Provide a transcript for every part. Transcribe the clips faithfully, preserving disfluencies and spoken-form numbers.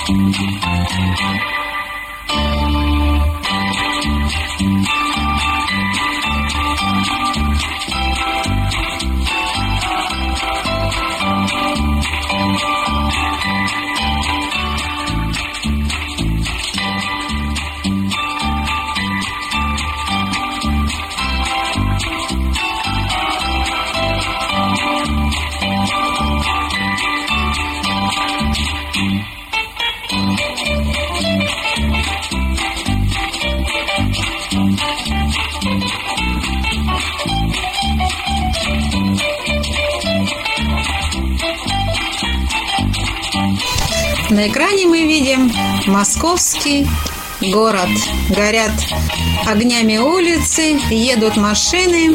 На экране мы видим московский город. Горят огнями улицы, едут машины.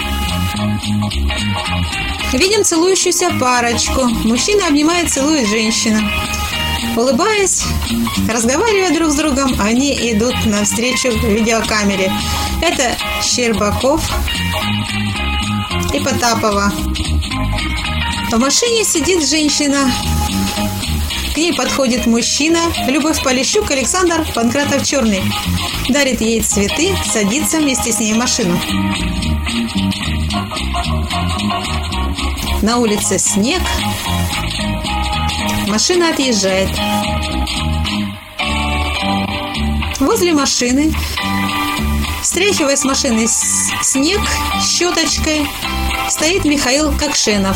Видим целующуюся парочку. Мужчина обнимает, целует женщину. Улыбаясь, разговаривая друг с другом, они идут навстречу видеокамере. Это Щербаков и Потапова. В машине сидит женщина. К ней подходит мужчина. Любовь Полищук, Александр Панкратов-Черный. Дарит ей цветы, садится вместе с ней в машину. На улице снег. Машина отъезжает. Возле машины, стряхивая с машины снег щеточкой, стоит Михаил Кокшенов.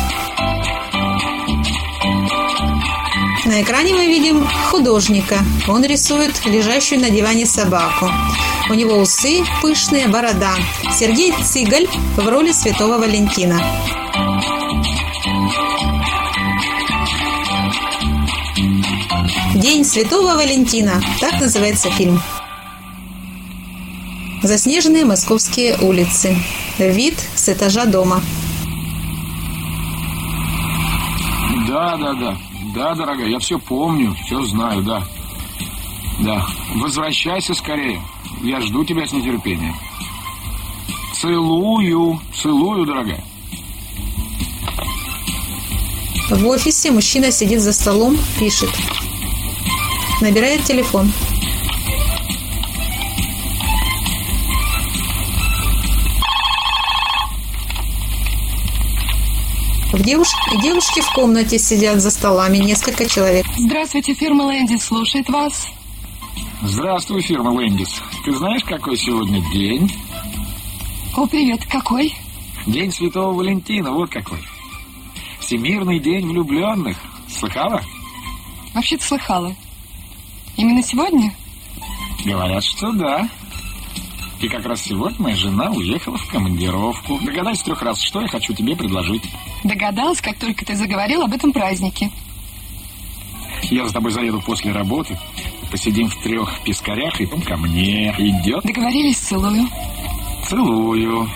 На экране мы видим художника. Он рисует лежащую на диване собаку. У него усы, пышные, борода. Сергей Цыгаль в роли Святого Валентина. День Святого Валентина. Так называется фильм. Заснеженные московские улицы. Вид с этажа дома. Да, да, да. Да, дорогая, я все помню, все знаю, да. Да. Возвращайся скорее. Я жду тебя с нетерпением. Целую, целую, дорогая. В офисе мужчина сидит за столом, пишет. Набирает телефон. В девуш... Девушки в комнате сидят за столами, несколько человек. Здравствуйте, фирма Лэндис слушает вас. Здравствуй, фирма Лэндис. Ты знаешь, какой сегодня день? О, привет, какой? День Святого Валентина, вот какой. Всемирный день влюбленных. Слыхала? Вообще-то слыхала. Именно сегодня? Говорят, что да. И как раз сегодня моя жена уехала в командировку. Догадайся трех раз, что я хочу тебе предложить. Догадалась, как только ты заговорил об этом празднике. Я за тобой заеду после работы. Посидим в трех пескарях и потом ко мне. Идет? Договорились, целую. Целую.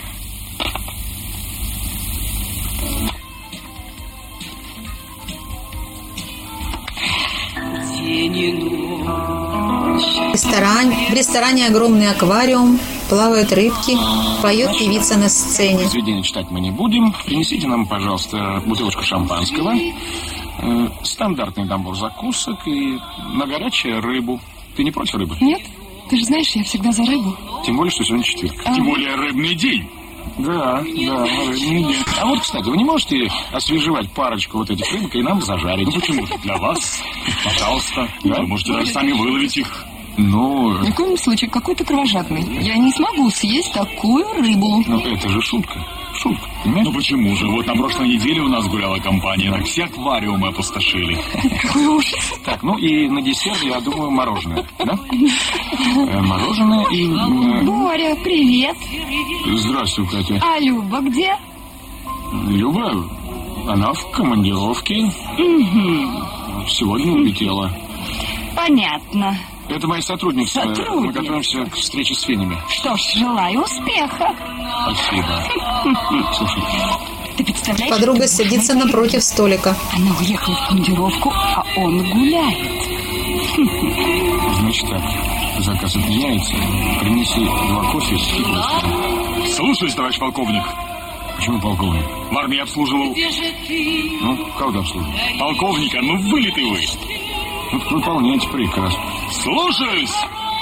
В ресторане, в ресторане огромный аквариум, плавают рыбки, поет певица на сцене. Произведение читать мы не будем. Принесите нам, пожалуйста, бутылочку шампанского, э, стандартный набор закусок и на горячее рыбу. Ты не против рыбы? Нет. Ты же знаешь, я всегда за рыбу. Тем более, что сегодня четверг. А. Тем более рыбный день. Да, да, рыбный день. А вот, кстати, вы не можете освежевать парочку вот этих рыбок и нам зажарить? Ну почему же? Для вас? Пожалуйста. Да? Вы можете даже сами выловить их. Ну... Ни в коем случае, какой ты кровожадный. Я не смогу съесть такую рыбу. Ну, это же шутка. Шутка, понимаешь? Ну почему же? Вот на прошлой неделе у нас гуляла компания, так все аквариумы опустошили. Какой ужас. Так, ну и на десерт, я думаю, мороженое, да? Э, мороженое и... э, Боря, привет. Здравствуй, Катя. А Люба где? Люба, она в командировке. Угу. Сегодня улетела. Понятно. Это моя сотрудница. Сотрудница. Мы готовимся к встрече с фенями. Что ж, желаю успеха. Спасибо. Слушай, Ты представляешь? Подруга что садится Боря? напротив столика. Она уехала в командировку, а он гуляет. значит так. Заказ отменяется. Принеси два кофе и просто. Слушаюсь, товарищ полковник. Почему полковник? В армии обслуживал. Ну, кого ты обслуживал? Полковника, ну вылитый вы. Выполняйте приказ. Слушаюсь!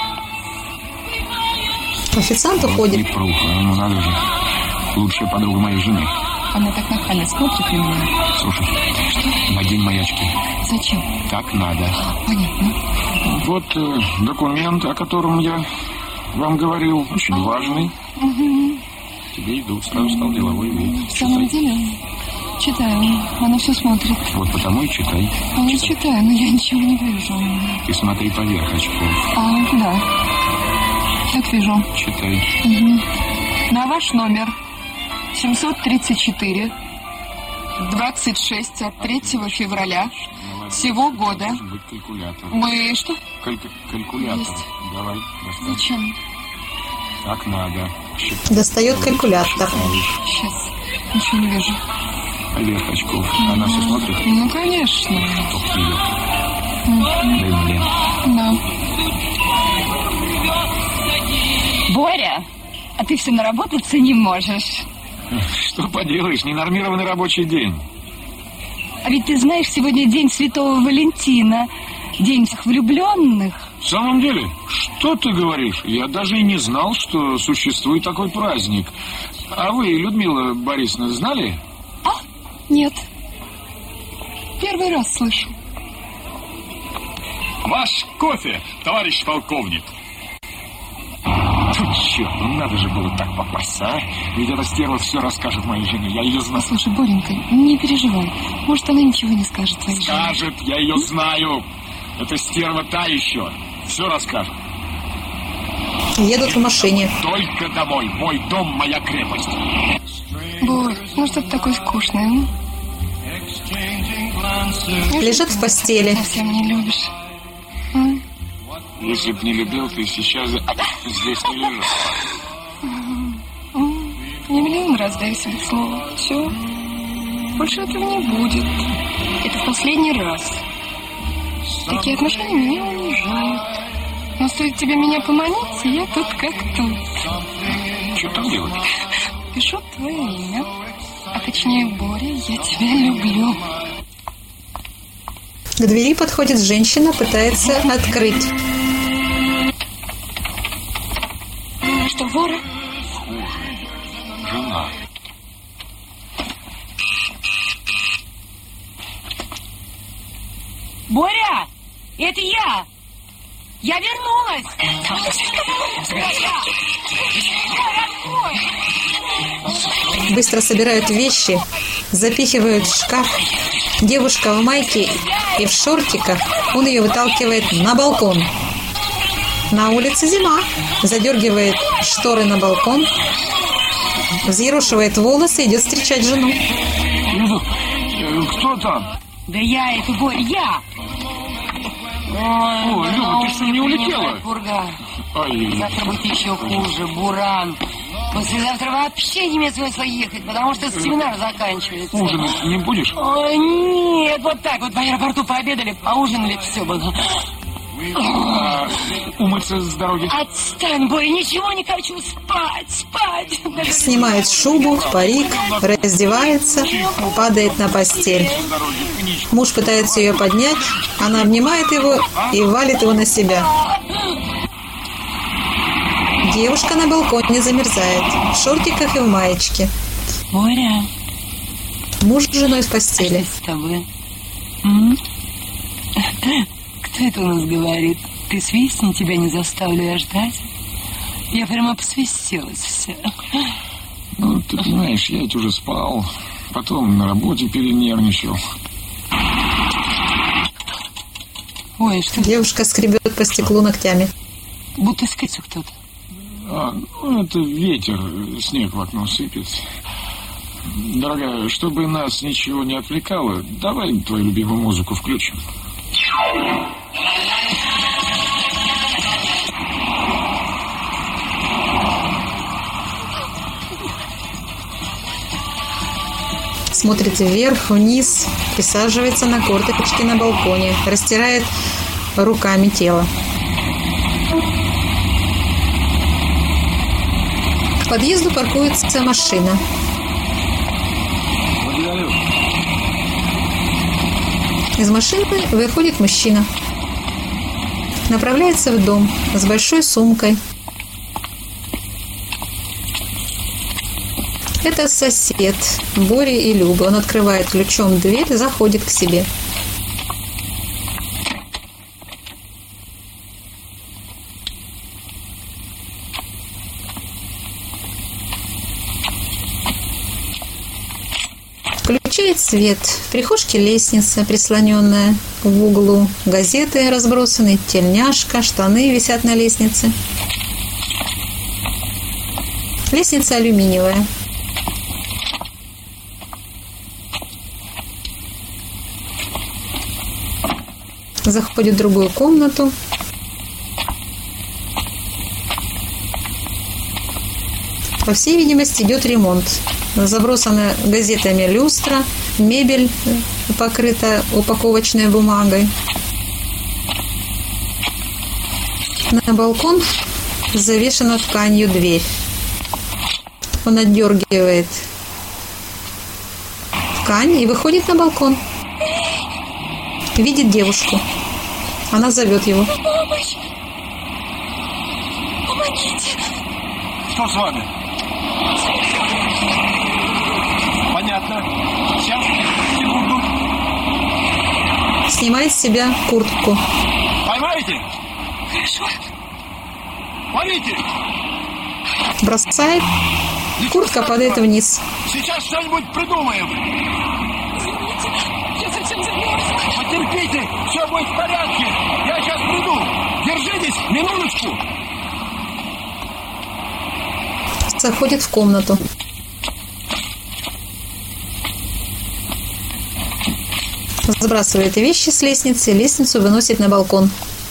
Официант уходит. Не пруха, ну надо же. Лучшая подруга моей жены. Она так нахально смотрит на меня. Слушай, надень мои очки. Зачем? Так надо. Понятно. Вот э, документ, о котором я вам говорил, очень важный. Угу. Тебе идут, сразу стал деловой вид. В самом деле? Читаю. Она все смотрит. Вот потому и читай. А я читаю, но я ничего не вижу. Ты смотри поверх очков. А, да. Так вижу. Читай. Угу. На ваш номер семьсот тридцать четыре, двадцать шесть от третьего февраля сего года. Должен быть калькулятор. Мы что? Калька- калькулятор. Есть. Давай, достань. Зачем? Так надо. Считай. Достает калькулятор. Сейчас. Ничего не вижу. Поверх очков. Она все смотрит. Ну, конечно. Ох, видит. Дай мне. Да. Боря, а ты все наработаться не можешь. Что поделаешь, ненормированный рабочий день. А ведь ты знаешь, сегодня день Святого Валентина, день всех влюбленных. В самом деле, что ты говоришь? Я даже и не знал, что существует такой праздник. А вы, Людмила Борисовна, знали? А? Нет. Первый раз слышу. Ваш кофе, товарищ полковник. Фу, черт, ну надо же было так попасть, а? Ведь эта стерва все расскажет моей жене, я ее знаю. Слушай, Боренька, не переживай. Может, она ничего не скажет твоей жене. Скажет, я ее знаю. Эта стерва та еще. Все расскажет. Едут в машине. Только домой. Мой дом, моя крепость. Борь, ну что ты такой скучный, м? Лежат в постели. Совсем не любишь. М? Если б не любил, ты сейчас здесь не лежал. М? Не миллион раз даю себе слово. Все. Больше этого не будет. Это в последний раз. Такие отношения меня унижают. Но стоит тебе меня поманить, и я тут как тут. Что там делать? Пишу твое имя. А точнее, Боря, я тебя люблю. К двери подходит женщина, пытается открыть. Что, вора? Жена. Боря, это я! Я вернулась! Быстро собирают вещи, запихивают в шкаф. Девушка в майке и в шортиках. Он ее выталкивает на балкон. На улице зима. Задергивает шторы на балкон. Взъерошивает волосы, идет встречать жену. Люда, кто там? Да я это, Боря, я! Ой, Люба, ты что, не улетела? Пурга. Ай, Завтра будет еще хуже, Буран. Послезавтра вообще не имеет смысла ехать, потому что семинар заканчивается. ужинать не будешь? Ой, нет, вот так вот в аэропорту пообедали, поужинали, все было. А, умыться с дороги? Отстань, Боря, ничего не хочу, спать, спать. Снимает шубу, парик, раздевается, падает на постель. Муж пытается ее поднять, она обнимает его и валит его на себя. Девушка на балконе замерзает, в шортиках и в маечке. Боря, Муж с женой в постели. что с тобой? М? Кто это у нас говорит? Ты свистни, тебя не заставлю я ждать. Я прямо посвистелась вся. Ну, ты понимаешь, я ведь уже спал. Потом на работе перенервничал. Ой, что Девушка скребет по стеклу ногтями. будто скрипится кто-то. А, ну, это ветер, снег в окно сыпет. Дорогая, чтобы нас ничего не отвлекало, давай твою любимую музыку включим. Смотрит вверх, вниз, присаживается на корточки на балконе, растирает руками тело. К подъезду паркуется машина. Благодарю. Из машины выходит мужчина. направляется в дом с большой сумкой. Это сосед Боря и Люба. Он открывает ключом дверь и заходит к себе. Включает свет. В прихожке лестница, прислоненная в углу. Газеты разбросаны, тельняшка, штаны висят на лестнице. Лестница алюминиевая. Заходит в другую комнату. По всей видимости, идет ремонт. Забросана газетами люстра, мебель покрыта упаковочной бумагой. На балкон завешена тканью дверь. Он отдергивает ткань и выходит на балкон. Видит девушку. Она зовет его. Помощь! Помогите! Что с вами? Понятно. Сейчас, секунду. Снимает с себя куртку. Поймаете? Хорошо. Ловите! Бросает. Куртка падает вниз. Сейчас что-нибудь придумаем. Я совсем замерзла. Потерпите, все будет в порядке. Я сейчас приду. Держитесь, минуточку. Заходит в комнату. Сбрасывает вещи с лестницы, лестницу выносит на балкон.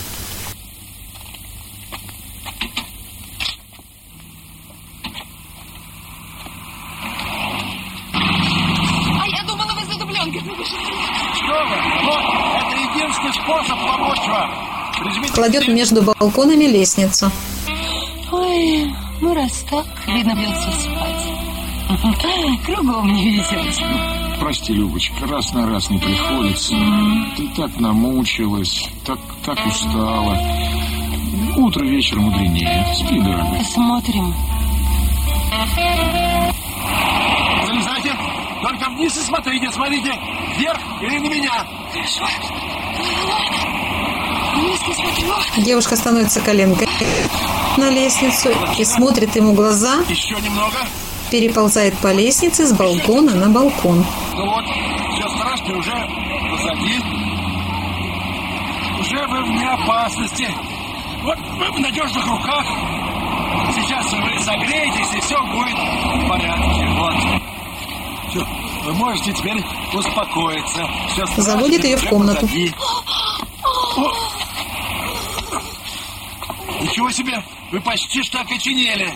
А я думала, вы за дубленкой побежали. Что вы? Вот, это единственный способ помочь вам. Прижмите Кладет себе- между балконами лестницу. Ой, ну раз так, видно, придется спать. Кругом не везет. Прости, Любочка, раз на раз не приходится. Ты так намучилась, так, так устала. Утро вечером мудренее. Спи, дорогой. Посмотрим. Залезайте, только вниз и смотрите, смотрите, вверх или на меня. Хорошо. Вниз не смотрю. Девушка становится коленкой на лестницу и смотрит ему в глаза, Еще немного. переползает по лестнице с балкона на балкон. Ну вот, все страшное уже позади. Уже вы вне опасности. Вот вы в надежных руках. Сейчас вы согреетесь, и все будет в порядке. Вот. Все, вы можете теперь успокоиться. Всё страшное Заводит ее в уже комнату. позади. О! Ничего себе, вы почти что окоченели.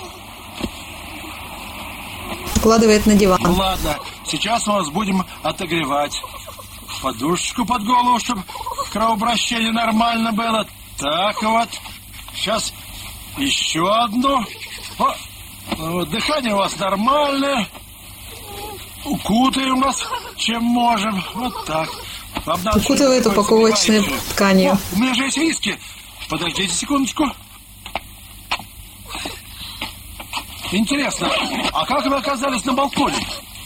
Укладывает на Ну диван. ладно, сейчас мы вас будем отогревать. Подушечку под голову, чтобы кровообращение нормально было. Так вот. Сейчас еще одну. О, вот, дыхание у вас нормальное. Укутаем вас, чем можем. Вот так. Вам надо Укутывает что-нибудь упаковочной согревающее. тканью. О, у меня же есть виски. Подождите секундочку. Интересно, а как вы оказались на балконе?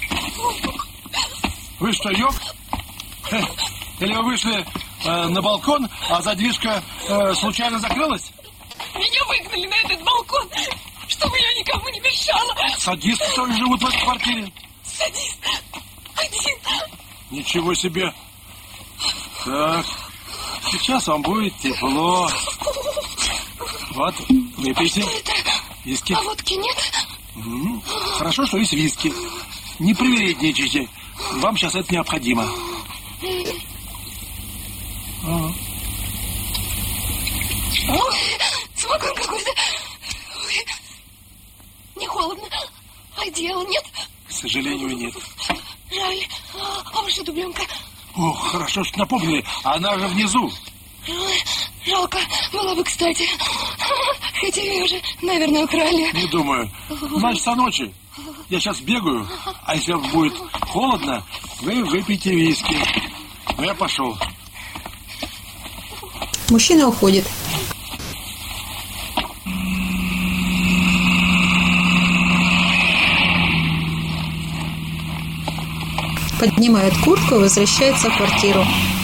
Вы что, ёб? Или вы вышли э, на балкон, а задвижка э, случайно закрылась? Меня выгнали на этот балкон, чтобы я никому не мешала. Садисты, что ли, живут в этой квартире? Садись. Один. Ничего себе. Так, сейчас вам будет тепло. Вот, выпейте. Виски. А водки нет? М, Хорошо, что есть виски. Не привередничайте. Вам сейчас это необходимо. А. Ой, самогон какой-то. Ой, не холодно. А одеяла нет? К сожалению, нет. Жаль. А ваша дубленка? Ох, хорошо, что напомнили. Она же внизу. Ой, жалко. Была бы кстати. Хотя ее уже, наверное, украли. Не думаю. Значит, со ночи. Я сейчас бегаю, а если будет холодно, вы выпейте виски. Ну, я пошел. Мужчина уходит. поднимает куртку и возвращается в квартиру.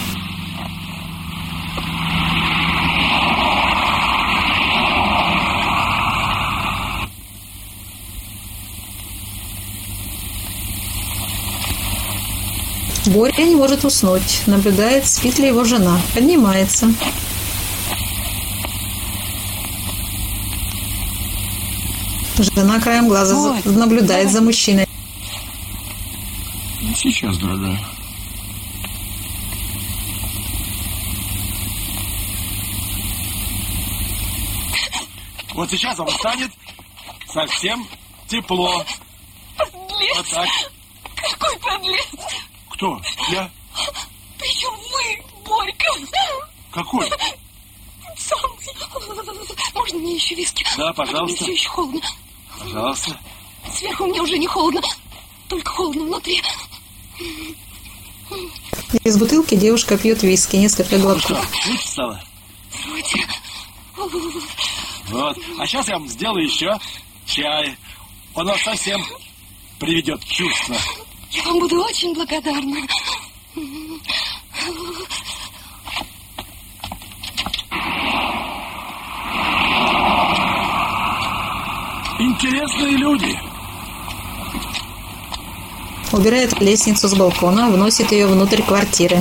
Боря не может уснуть, наблюдает, спит ли его жена. Поднимается. Жена краем глаза Ой, наблюдает давай. за мужчиной. Сейчас, дорогая. Вот сейчас вам станет совсем тепло. Подлец! Вот так. Какой подлец! Кто? Я? Причем вы, Борька? Какой? Самый. Можно мне еще виски? Да, пожалуйста. Мне все еще холодно. Пожалуйста. Сверху мне уже не холодно. Только холодно внутри. Из бутылки девушка пьет виски, несколько глотков. Что, лучше стало? Вроде. Вот. А сейчас я вам сделаю еще чай. Он вас совсем приведет в чувство. Я вам буду очень благодарна. Интересные люди. Убирает лестницу с балкона, вносит ее внутрь квартиры.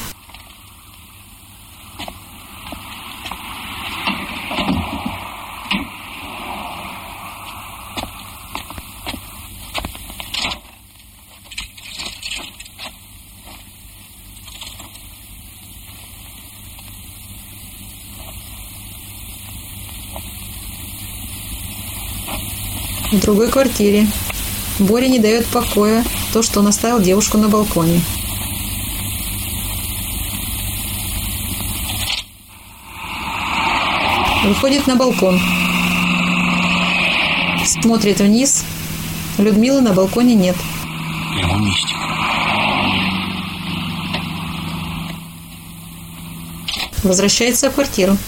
В другой квартире Боря не дает покоя то, что он оставил девушку на балконе. Выходит на балкон. Смотрит вниз. Людмилы на балконе нет. Прямо мистика. Возвращается в квартиру.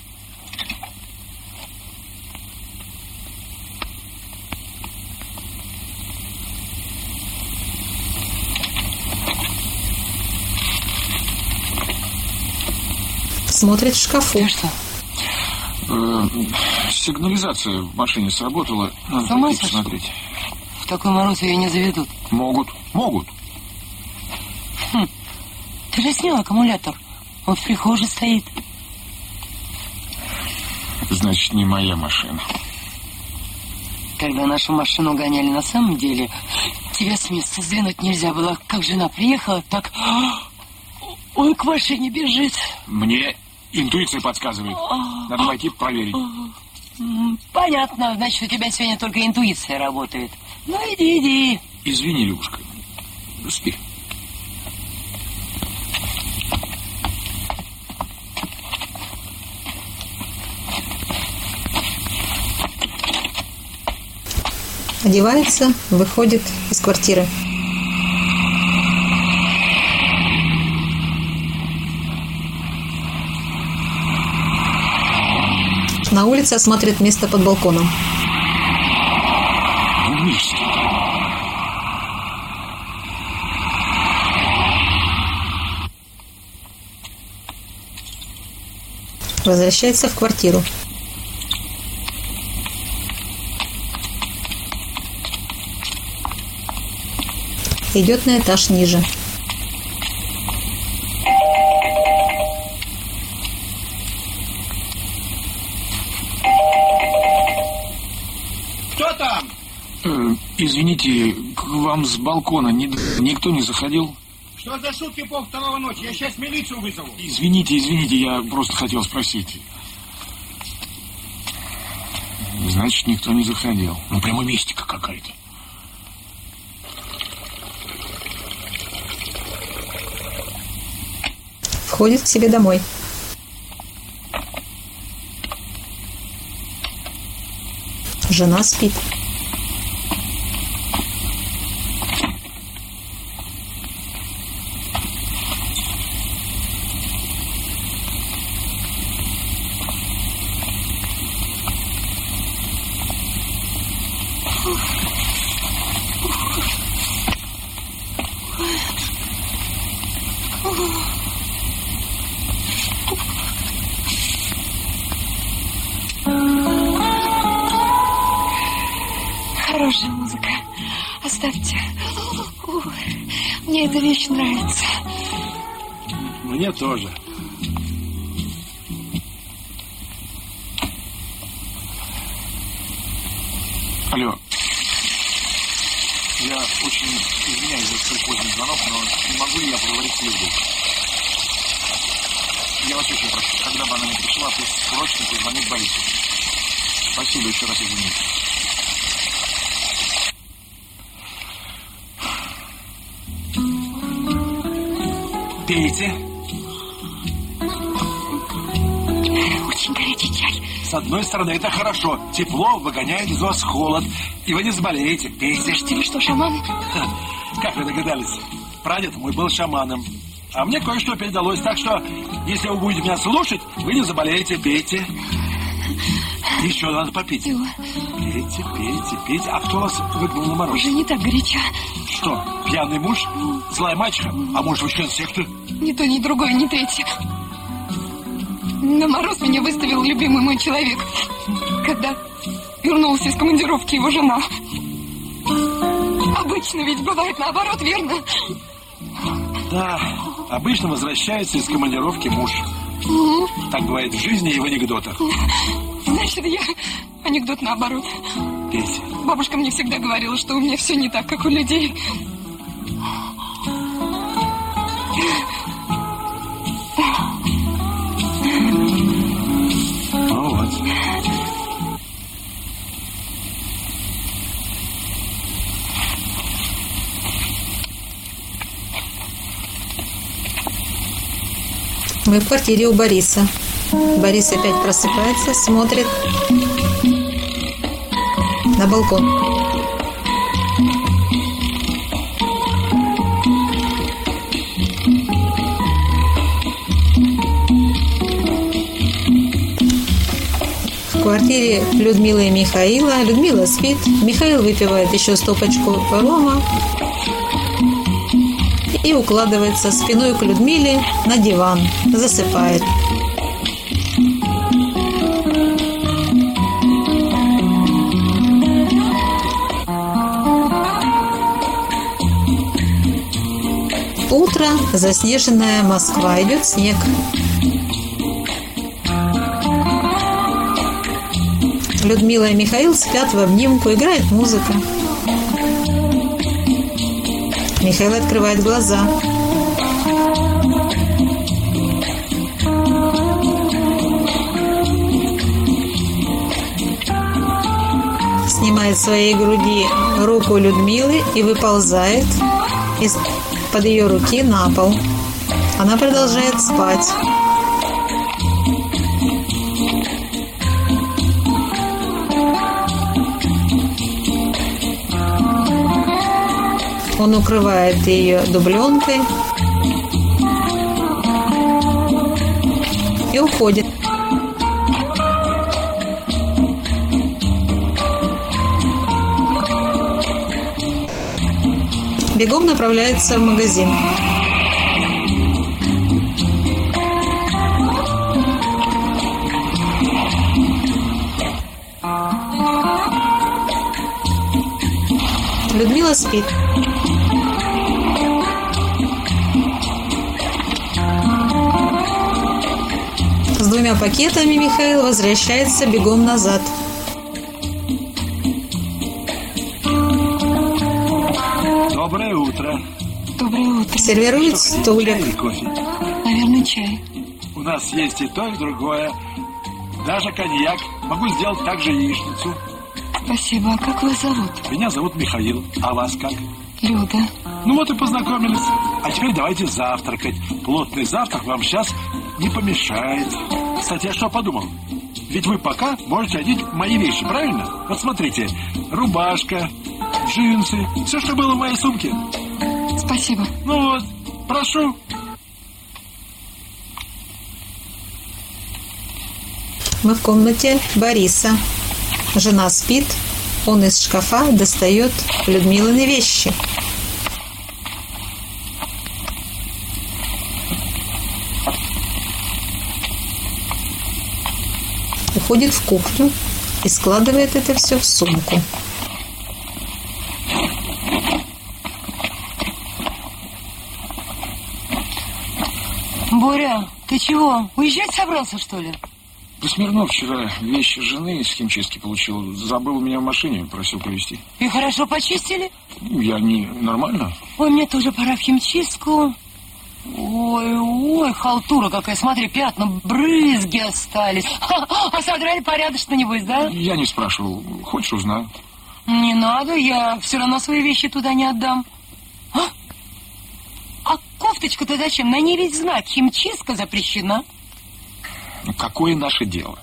Смотрит в шкафу. Ты что? Э, сигнализация в машине сработала. Надо Сама пойти сошла? посмотреть. В такой мороз ее не заведут. Могут. Могут. Ты же снял аккумулятор. Он в прихожей стоит. Значит, не моя машина. Когда нашу машину гоняли на самом деле, тебя с места сдвинуть нельзя было. Как жена приехала, так... Он к машине бежит. Мне интуиция подсказывает. Надо пойти проверить. М, Понятно. Значит, у тебя сегодня только интуиция работает. Ну, иди, иди. Извини, Любушка. Спи. Одевается, выходит из квартиры. На улице осматривает место под балконом. Мистика. Возвращается в квартиру. Идет на этаж ниже. Кто там? Э, извините, к вам с балкона ни- никто не заходил? Что за шутки пол второго ночи? Я сейчас милицию вызову. Извините, извините, я просто хотел спросить. Значит, никто не заходил. Ну, прямо мистика какая-то. Входит к себе домой. Жена спит. Хорошая музыка. Оставьте. Ух, мне эта вещь нравится. Мне тоже. Алло. Я очень извиняюсь за столь поздний звонок, но не могу ли я поговорить с Людой? Я вас очень прошу, когда бы она не пришла, пусть срочно позвонит Борису. Спасибо, еще раз извините. Пейте. Очень горячий чай. С одной стороны, это хорошо. Тепло выгоняет из вас холод, и вы не заболеете. Пейте. Слушайте, вы что, шаман? Ха, как вы догадались? Прадед мой был шаманом. А мне кое-что передалось, так что, если вы будете меня слушать, вы не заболеете. Пейте. Еще надо попить. Пила. Пейте, пейте, пейте. А кто вас выгнал на мороз? Уже не так горяча. Что, пьяный муж? Злая мачеха? А может, вы член секты? Ни то, ни другое, ни третье. На мороз меня выставил любимый мой человек, когда вернулся из командировки его жена. Обычно ведь бывает наоборот, верно? Да, обычно возвращается из командировки муж. Угу. Так бывает в жизни и в анекдотах. Значит, я анекдот наоборот. Пейте. Бабушка мне всегда говорила, что у меня все не так, как у людей. Ну вот. Мы в квартире у Бориса. Борис опять просыпается, смотрит на балкон. В квартире Людмилы и Михаила. Людмила спит. Михаил выпивает еще стопочку рома и укладывается спиной к Людмиле на диван. Засыпает. Утро, заснеженная Москва. Идет снег. Людмила и Михаил спят в обнимку, играет музыка. Михаил открывает глаза. Снимает с своей груди руку Людмилы и выползает из-под ее руки на пол. Она продолжает спать. Он укрывает ее дубленкой и уходит. Бегом направляется в магазин. Людмила спит. С двумя пакетами Михаил возвращается бегом назад. Доброе утро. Доброе утро. Сервирует стулья. Чай или кофе? Наверное, чай. У нас есть и то, и другое. Даже коньяк. Могу сделать также яичницу. Спасибо. А как вас зовут? Меня зовут Михаил. А вас как? Люда. Ну вот и познакомились. А теперь давайте завтракать. Плотный завтрак вам сейчас не помешает. Кстати, я что подумал? Ведь вы пока можете одеть мои вещи, правильно? Вот смотрите. Рубашка, джинсы. Все, что было в моей сумке. Спасибо. Ну вот, прошу. Мы в комнате Бориса. Жена спит. Он из шкафа достает Людмилины вещи. Уходит в кухню и складывает это все в сумку. Боря, ты чего, уезжать собрался, что ли? Да Смирнов вчера вещи жены из химчистки получил. Забыл у меня в машине, просил привезти. И хорошо почистили? Я не... Нормально. Ой, мне тоже пора в химчистку. Ой, ой, халтура какая. Смотри, пятна, брызги остались. А содрали порядочно, небось, да? Я не спрашивал. Хочешь, узнаю? Не надо, я все равно свои вещи туда не отдам. А, а кофточка-то зачем? На ней ведь знак: химчистка запрещена. Ну, какое наше дело?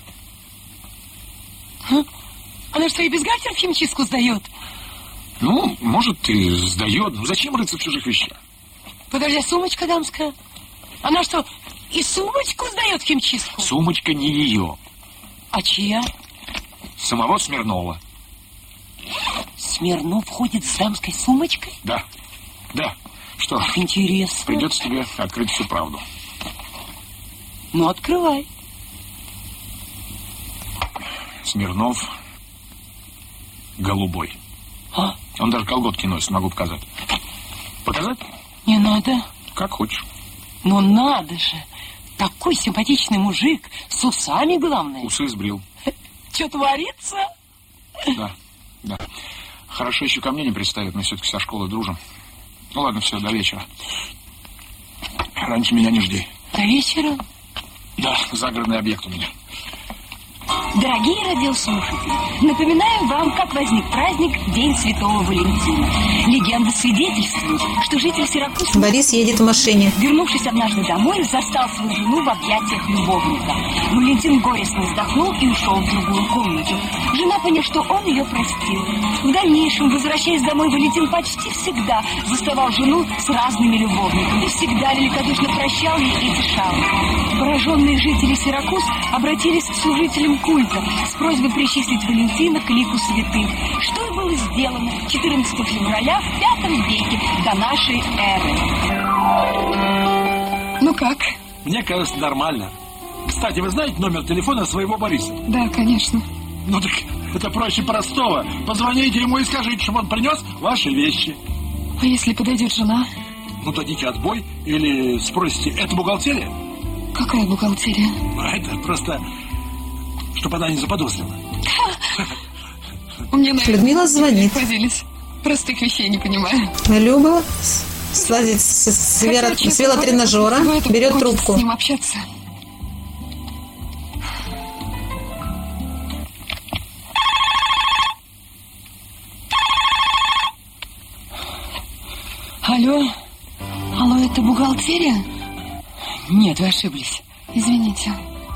А? Она что, и бюстгальтер в химчистку сдает? Ну, может, и сдает. Ну, зачем рыться в чужих вещах? Подожди, а сумочка дамская? Она что, и сумочку сдает в химчистку? Сумочка не ее. А чья? Самого Смирнова. Смирнов ходит с дамской сумочкой? Да, да. Что? Интересно. Придется тебе открыть всю правду. Ну, открывай. Смирнов голубой. А? Он даже колготки носит, могу показать. Показать? Не надо. Как хочешь. Ну, надо же. Такой симпатичный мужик. С усами, главное. Усы сбрил. Что творится? Да, да. Хорошо, еще ко мне не пристает, мы все-таки со школы дружим. Ну, ладно, все, до вечера. Раньше меня не жди. До вечера? Да, загородный объект у меня. Дорогие радиослушатели, напоминаем вам, как возник праздник День Святого Валентина. Легенда свидетельствует, что житель Сиракуз... Борис едет в машине. Вернувшись однажды домой, застал свою жену в объятиях любовника. Валентин горестно вздохнул и ушел в другую комнату. Жена, поняв, что он ее простил. В дальнейшем, возвращаясь домой, Валентин почти всегда заставал жену с разными любовниками. Всегда великодушно прощал ей эти шалости. Пораженные жители Сиракуз обратились к служителям культа с просьбой причислить Валентина к лику святых, что и было сделано четырнадцатого февраля в пятом веке до нашей эры. Ну как? Мне кажется, нормально. Кстати, вы знаете номер телефона своего Бориса? Да, конечно. Ну так это проще простого. Позвоните ему и скажите, чтобы он принес ваши вещи. А если подойдет жена? Ну, дадите отбой или спросите, это бухгалтерия? Какая бухгалтерия? Ну, это просто, чтобы она не заподозрила. У меня, наверное, Людмила звонит. Возились. Простых вещей не понимаю. Люба слазит с, с, вело, Хотя, с велотренажера, всего этого берет хочется трубку. с ним общаться. Алло? Алло, это бухгалтерия? Нет, вы ошиблись. Извините.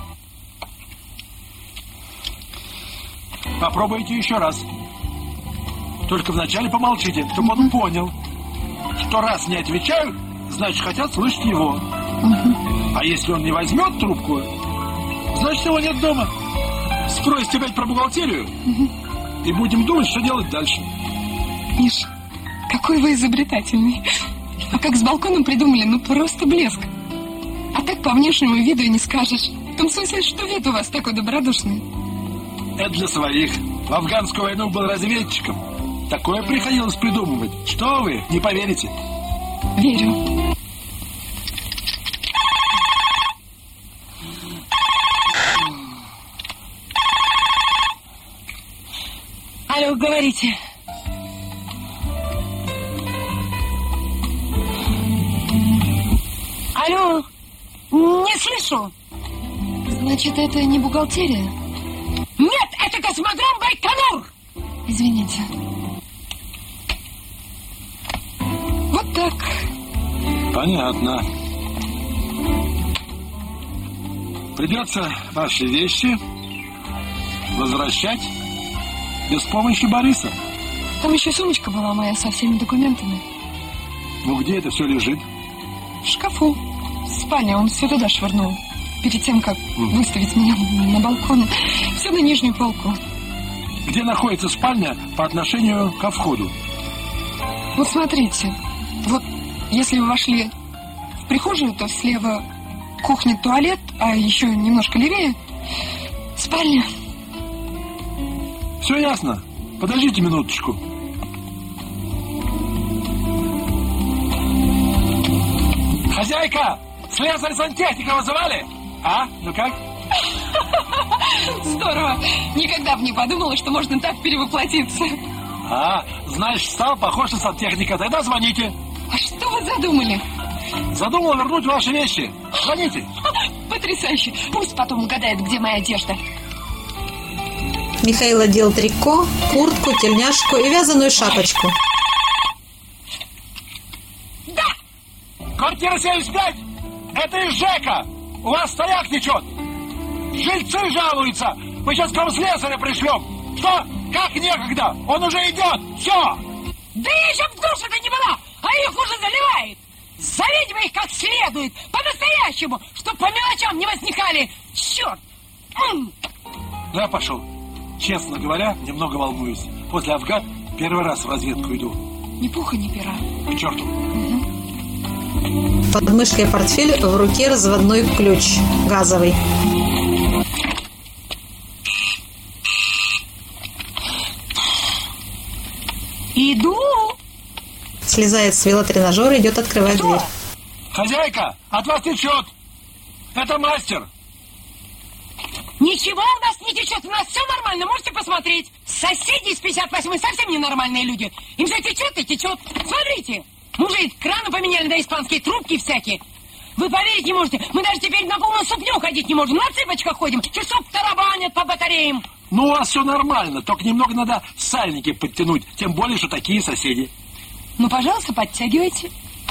Попробуйте еще раз. Только вначале помолчите, чтобы он понял, что раз не отвечают, значит, хотят слышать его. Угу. А если он не возьмет трубку, значит, его нет дома. Спросите опять про бухгалтерию, угу. И будем думать, что делать дальше. Миш, какой вы изобретательный. А как с балконом придумали, ну просто блеск. А так по внешнему виду и не скажешь. В том смысле, что вид у вас такой добродушный. Это для своих. В афганскую войну был разведчиком. Такое приходилось придумывать. Что вы, не поверите? Верю. Алло, говорите. Алло, не слышу. Значит, это не бухгалтерия? Нет, это космодром Байконур. Извините. Вот так. Понятно. Придется ваши вещи возвращать без помощи Бориса. Там еще сумочка была моя со всеми документами. Ну, где это все лежит? В шкафу. В спальне. Он все туда швырнул. Перед тем, как mm. выставить меня на балкон. Все на нижнюю полку. Где находится спальня по отношению ко входу? Вот смотрите. Вот если вы вошли в прихожую, то слева кухня, туалет, а еще немножко левее спальня. Все ясно. Подождите минуточку. Хозяйка! Слесарь-сантехника вызывали? А? Ну как? Здорово. Никогда бы не подумала, что можно так перевоплотиться. А, значит, стал похож на сантехника. Тогда звоните. А что вы задумали? Задумал вернуть ваши вещи. Звоните. Потрясающе. Пусть потом угадает, где моя одежда. Михаил одел трико, куртку, тельняшку и вязаную шапочку. Да! Квартира семьдесят пять! Это из ЖЭКа! У вас стояк течет! Жильцы жалуются! Мы сейчас к вам слесаря пришлем! Что? Как некогда? Он уже идет! Все! Да я еще в душе-то не была, а их уже заливает! Зовите вы их как следует, по-настоящему, чтоб по мелочам не возникали! Черт! Да, пошел. Честно говоря, немного волнуюсь. После Афган первый раз в разведку иду. Ни пуха, ни пера. К черту. Под мышкой портфель, в руке разводной ключ газовый. Иду. Слезает с велотренажера, идет открывать Кто? дверь. Хозяйка, от вас течет. Это мастер. Ничего у нас не течет, у нас все нормально, можете посмотреть. Соседи из пятьдесят восьмой совсем ненормальные люди. Им все течет и течет. Смотрите, мы уже и краны поменяли на испанские трубки всякие. Вы поверить не можете, мы даже теперь на полную сукню ходить не можем, на цыпочках ходим, часов тарабанят по батареям. Ну, у вас все нормально, только немного надо сальники подтянуть, тем более, что такие соседи. Ну, пожалуйста, подтягивайте.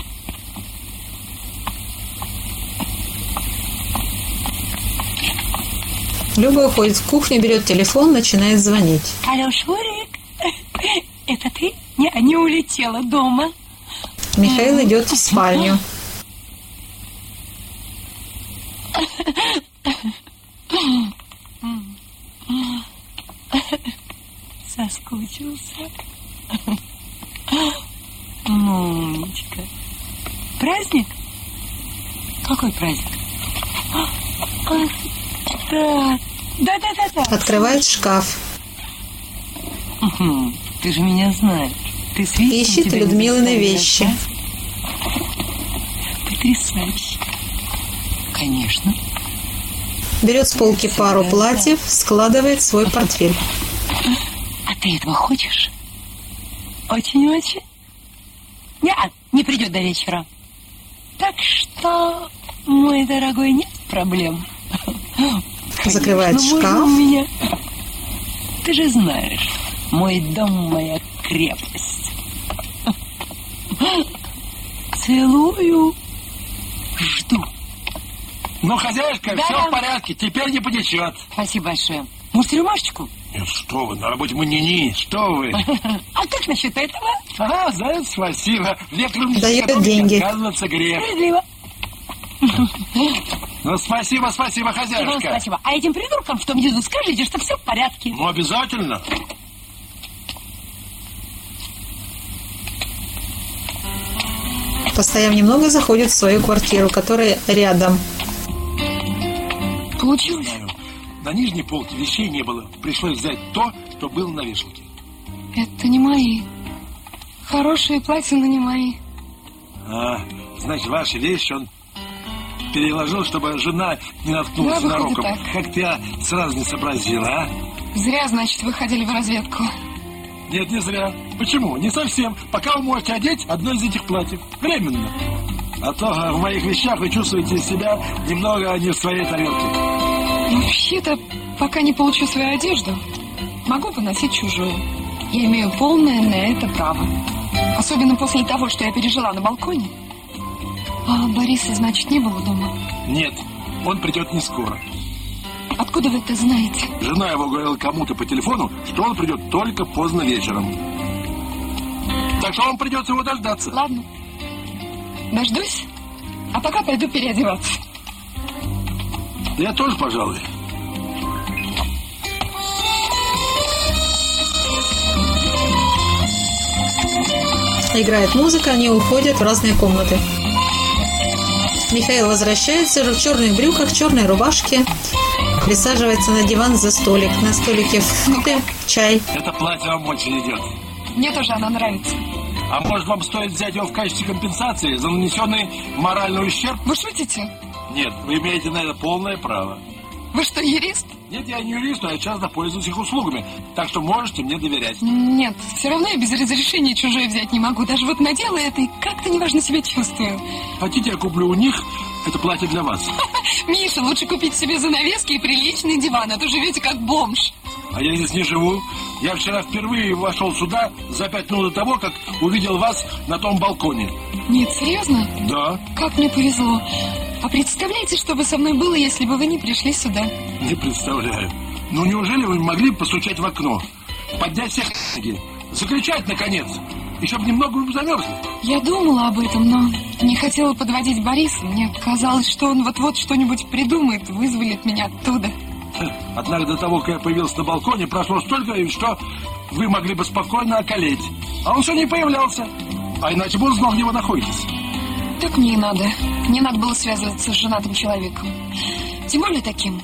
Люба уходит в кухню, берет телефон, начинает звонить. Алло, Шурик, это ты? Не, не улетела дома. Михаил идет в спальню. Соскучился. Мамочка. Праздник? Какой праздник? Ах, да. Да, да, да, да. Открывает шкаф. Угу. Ты же меня знаешь. Ты с Витьком Ищет тебя Людмилины не вещи. Потрясающе. Конечно. Берет с полки пару платьев, складывает в свой портфель. А ты этого хочешь? Очень-очень? Нет, не придет до вечера. Так что, мой дорогой, нет проблем. Закрывает Конечно, шкаф. можно у меня. Ты же знаешь, мой дом, моя крепость. Целую. Жду. Ну, хозяйка, Да, все да. в порядке, теперь не потечет. Спасибо большое. Может, рюмашечку? Нет, что вы, на работе мы не-не, что вы. А как насчет этого? Ага, за это спасибо. Лекторам Дает деньги. отказываться грех. Справедливо. Ну, спасибо, спасибо, Вам хозяюшка. спасибо. А этим придуркам в том внизу скажите, что все в порядке. Ну, обязательно. Постояв немного, заходит в свою квартиру, которая рядом. Получилось? На нижней полке вещей не было. Пришлось взять то, что было на вешалке. Это не мои. Хорошие платья, но не мои. А, значит, ваши вещи он переложил, чтобы жена не наткнулась Да, на выходит руком. так. Как ты а, сразу не сообразила, а? Зря, значит, вы ходили в разведку. Нет, не зря. Почему? Не совсем. Пока вы можете одеть одно из этих платьев. Временно. А то а, в моих вещах вы чувствуете себя немного не в своей тарелке. Вообще-то, пока не получу свою одежду, могу поносить чужую. Я имею полное на это право. Особенно после того, что я пережила на балконе. А Бориса, значит, не было дома? Нет, он придет не скоро. Откуда вы это знаете? Жена его говорила кому-то по телефону, что он придет только поздно вечером. Так что вам придется его дождаться. Ладно. Дождусь. А пока пойду переодеваться. Я тоже, пожалуй. Играет музыка, они уходят в разные комнаты. Михаил возвращается в черных брюках, черной рубашке. Присаживается на диван за столик. На столике фрукты, чай. Это платье вам очень идет. Мне тоже она нравится. А может, вам стоит взять его в качестве компенсации за нанесенный моральный ущерб? Вы шутите? Нет, вы имеете на это полное право. Вы что, юрист? Нет, я не юрист, но я часто пользуюсь их услугами. Так что можете мне доверять. Нет, все равно я без разрешения чужое взять не могу. Даже вот надела это и как-то неважно себя чувствую. Хотите, я куплю у них это платье для вас? Миша, лучше купить себе занавески и приличный диван, а то живете как бомж. А я здесь не живу. Я вчера впервые вошел сюда за пять минут до того, как увидел вас на том балконе. Нет, серьезно? Да. Как мне повезло. А представляете, что бы со мной было, если бы вы не пришли сюда? Не представляю. Ну, неужели вы могли постучать в окно? Поднять всех на ноги? Закричать, наконец? Еще бы немного вы замерзли. Я думала об этом, но не хотела подводить Бориса. Мне казалось, что он вот-вот что-нибудь придумает, вызволит меня оттуда. Однако до того, как я появился на балконе, прошло столько, что вы могли бы спокойно околеть. А он все не появлялся. А иначе бы он знал, где вы находитесь. Так мне и надо. Мне надо было связываться с женатым человеком. Тем более таким.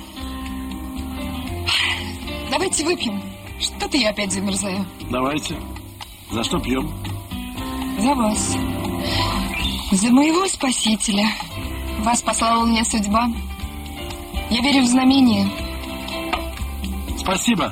Давайте выпьем. Что-то я опять замерзаю. Давайте. За что пьем? За вас. За моего спасителя. Вас послала мне судьба. Я верю в знамение. Спасибо.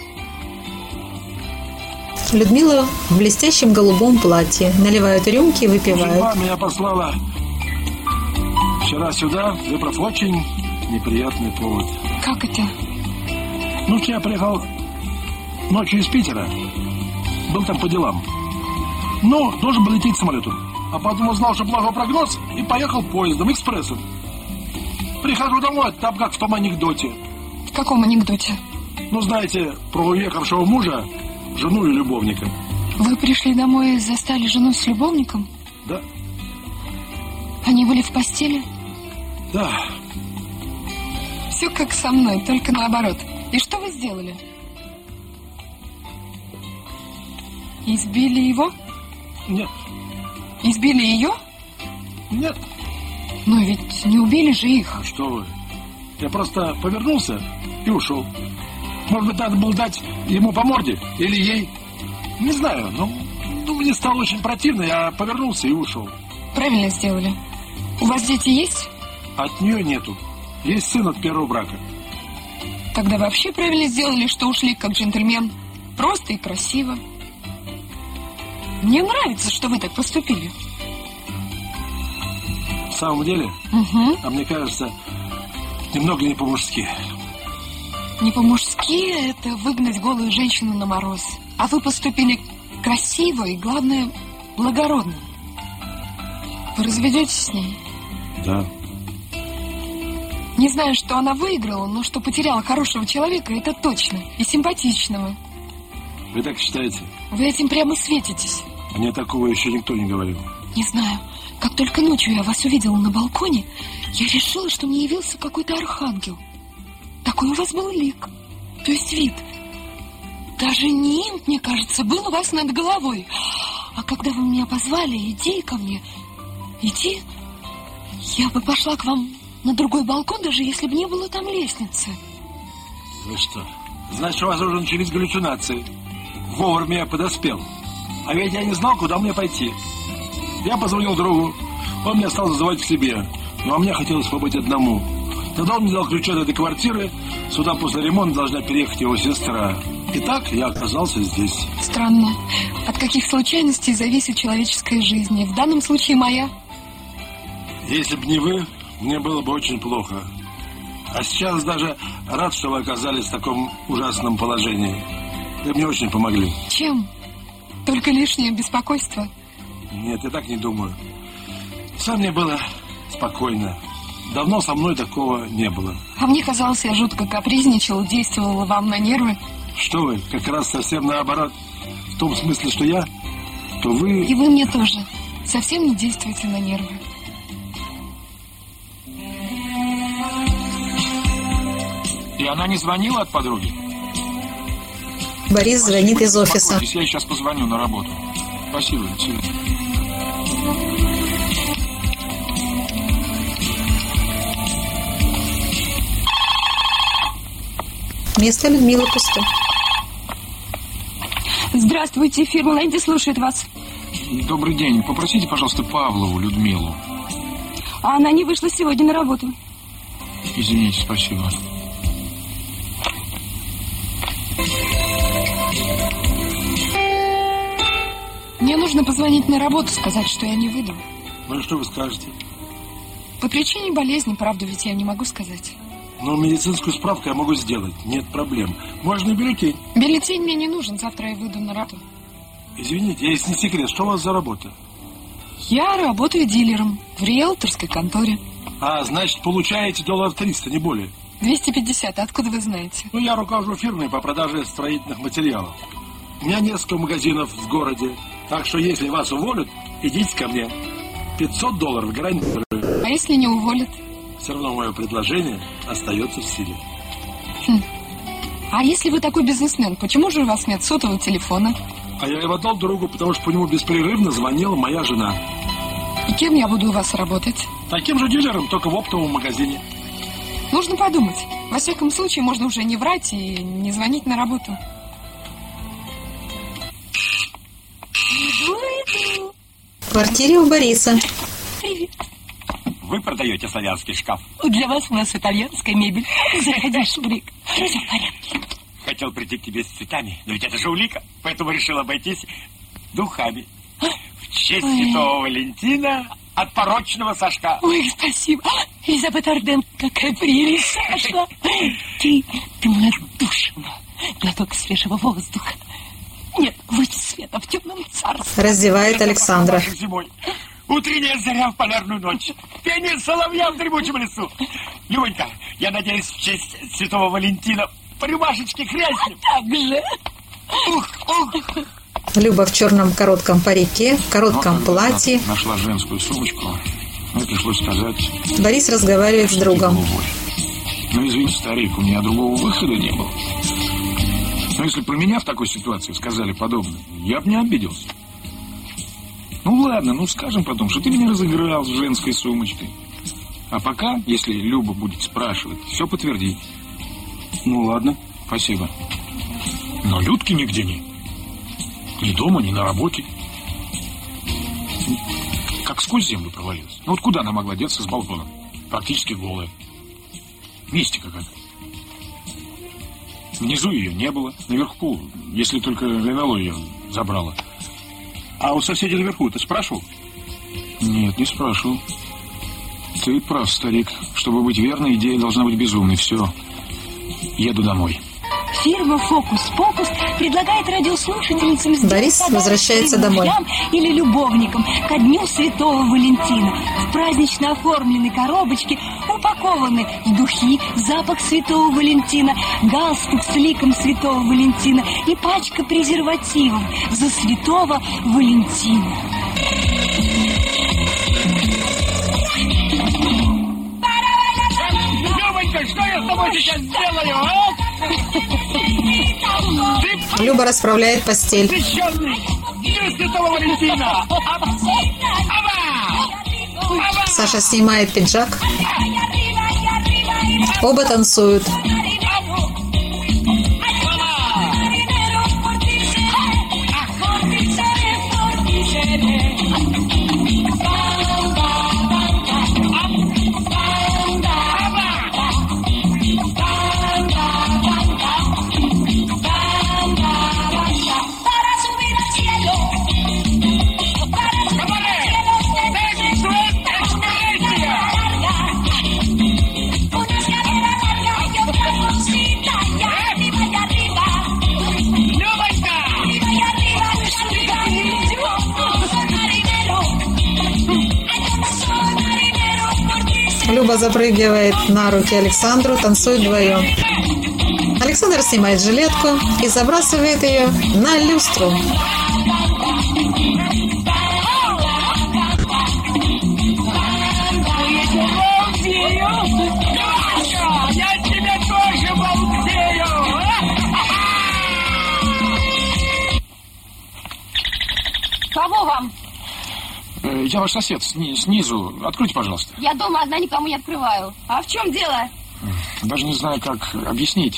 Людмила в блестящем голубом платье. Наливают рюмки и выпивают. Судьба меня послала вчера сюда, выбрав очень неприятный повод. Как это? Ну, я приехал ночью из Питера. Был там по делам. Ну, должен был лететь самолетом. А потом узнал, что плохой прогноз, и поехал поездом, экспрессом. Прихожу домой, там как в том анекдоте. В каком анекдоте? Ну, знаете, про уехавшего мужа, жену и любовника. Вы пришли домой и застали жену с любовником? Да. Они были в постели? Да. Все как со мной, только наоборот. И что вы сделали? Избили его? Нет. Избили ее? Нет. Но ведь не убили же их. Что вы? Я просто повернулся и ушел. Может быть, надо было дать ему по морде или ей. Не знаю, но ну, мне стало очень противно. Я повернулся и ушел. Правильно сделали. У вас дети есть? От нее нету. Есть сын от первого брака. Тогда вообще правильно сделали, что ушли как джентльмен. Просто и красиво. Мне нравится, что вы так поступили. В самом деле? Угу. А мне кажется, немного не по-мужски. Не по-мужски это выгнать голую женщину на мороз. А вы поступили красиво и, главное, благородно. Вы разведетесь с ней? Да. Не знаю, что она выиграла, но что потеряла хорошего человека, это точно. И симпатичного. Вы так считаете? Вы этим прямо светитесь. Мне такого еще никто не говорил. Не знаю. Как только ночью я вас увидела на балконе, я решила, что мне явился какой-то архангел. Такой у вас был лик. То есть вид. Даже нимб, мне кажется, был у вас над головой. А когда вы меня позвали, иди ко мне, иди, я бы пошла к вам на другой балкон, даже если бы не было там лестницы. Вы что? Значит, у вас уже начались галлюцинации. Вовремя я подоспел. А ведь я не знал, куда мне пойти. Я позвонил другу. Он меня стал зазывать к себе. Ну, а мне хотелось побыть одному. Тогда он мне дал ключи от этой квартиры. Сюда после ремонта должна переехать его сестра. И так я оказался здесь. Странно. От каких случайностей зависит человеческая жизнь? И в данном случае моя. Если бы не вы, мне было бы очень плохо. А сейчас даже рад, что вы оказались в таком ужасном положении. Вы мне очень помогли. Чем? Только лишнее беспокойство? Нет, я так не думаю. Сам мне было спокойно. Давно со мной такого не было. А мне казалось, я жутко капризничала, действовала вам на нервы. Что вы, как раз совсем наоборот. В том смысле, что я, то вы... И вы мне тоже. Совсем не действуете на нервы. И она не звонила от подруги? Борис звонит из офиса. Я сейчас позвоню на работу. Спасибо, до свидания. Место Людмилы пусто. Здравствуйте, фирма Лэнди слушает вас. Добрый день. Попросите, пожалуйста, Павлову Людмилу. А она не вышла сегодня на работу. Извините, спасибо. Мне нужно позвонить на работу, сказать, что я не выйду. Ну и что вы скажете? По причине болезни, правду ведь я не могу сказать. Но медицинскую справку я могу сделать, нет проблем. Можно и бюллетень. Бюллетень мне не нужен, завтра я выйду на работу. Извините, если не секрет, что у вас за работа? Я работаю дилером в риэлторской конторе. А, значит, получаете доллар триста, не более. двести пятьдесят, откуда вы знаете? Ну, я руковожу фирмой по продаже строительных материалов. У меня несколько магазинов в городе. Так что, если вас уволят, идите ко мне. пятьсот долларов гарантирую. А если не уволят? Все равно мое предложение остается в силе. Хм. А если вы такой бизнесмен, почему же у вас нет сотового телефона? А я его дал другу, потому что по нему беспрерывно звонила моя жена. И кем я буду у вас работать? Таким же дилером, только в оптовом магазине. Нужно подумать. Во всяком случае, можно уже не врать и не звонить на работу. Иду, иду. В квартире у Бориса. Привет. Вы продаете славянский шкаф? Для вас у нас итальянская мебель. Заходи, Шурик. Все в порядке. Хотел прийти к тебе с цветами, но ведь это же улика, поэтому решил обойтись духами. В честь Ой. Святого Валентина от порочного Сашка. Ой, спасибо. Елизавета Арден, какая прелесть, Саша. Ты, ты моя душина. Глоток свежего воздуха. Нет, луч света в темном царстве. Раздевает Александра. Зимой. Утренняя заря в полярную ночь. Пение соловья в дремучем лесу. Любонька, я надеюсь, в честь Святого Валентина по рюмашечке хряснем. Так же. Ух, ух. Люба в черном коротком парике, в коротком Ну, платье. Нашла женскую сумочку. Мне пришлось сказать... Борис разговаривает с другом. Ну, извини, старик, у меня другого выхода не было. Но если про меня в такой ситуации сказали подобное, я бы не обиделся. Ну, ладно, ну, скажем потом, что ты меня разыграл с женской сумочкой. А пока, если Люба будет спрашивать, все подтверди. Ну, ладно. Спасибо. Но Людки нигде нет. Ни дома, ни на работе. Как сквозь землю провалилась. Ну вот куда она могла деться с балкона? Практически голая. Мистика какая-то. Внизу ее не было. Наверху, если только Линоло ее забрала. А у соседей наверху ты спрашивал? Нет, не спрашивал. Ты прав, старик. Чтобы быть верной, идея должна быть безумной. Все. Еду домой. Фирма «Фокус-Покус» предлагает радиослушательницам сделать Борис подарок возвращается своим домой. мужьям или любовникам ко Дню Святого Валентина. В празднично оформленной коробочке упакованы духи, запах Святого Валентина, галстук с ликом Святого Валентина и пачка презервативов за Святого Валентина. Любонька, что я с тобой сейчас сделаю, а? Люба расправляет постель. Священный День Святого Валентина! Саша снимает пиджак. Оба танцуют. Люба запрыгивает на руки Александру, танцуют вдвоем. Александр снимает жилетку и забрасывает ее на люстру. Я тебя тоже балдею! Кого вам? Э, Я ваш сосед сни- снизу. Откройте, пожалуйста. Я дома одна, никому не открываю. А в чем дело? Даже не знаю, как объяснить.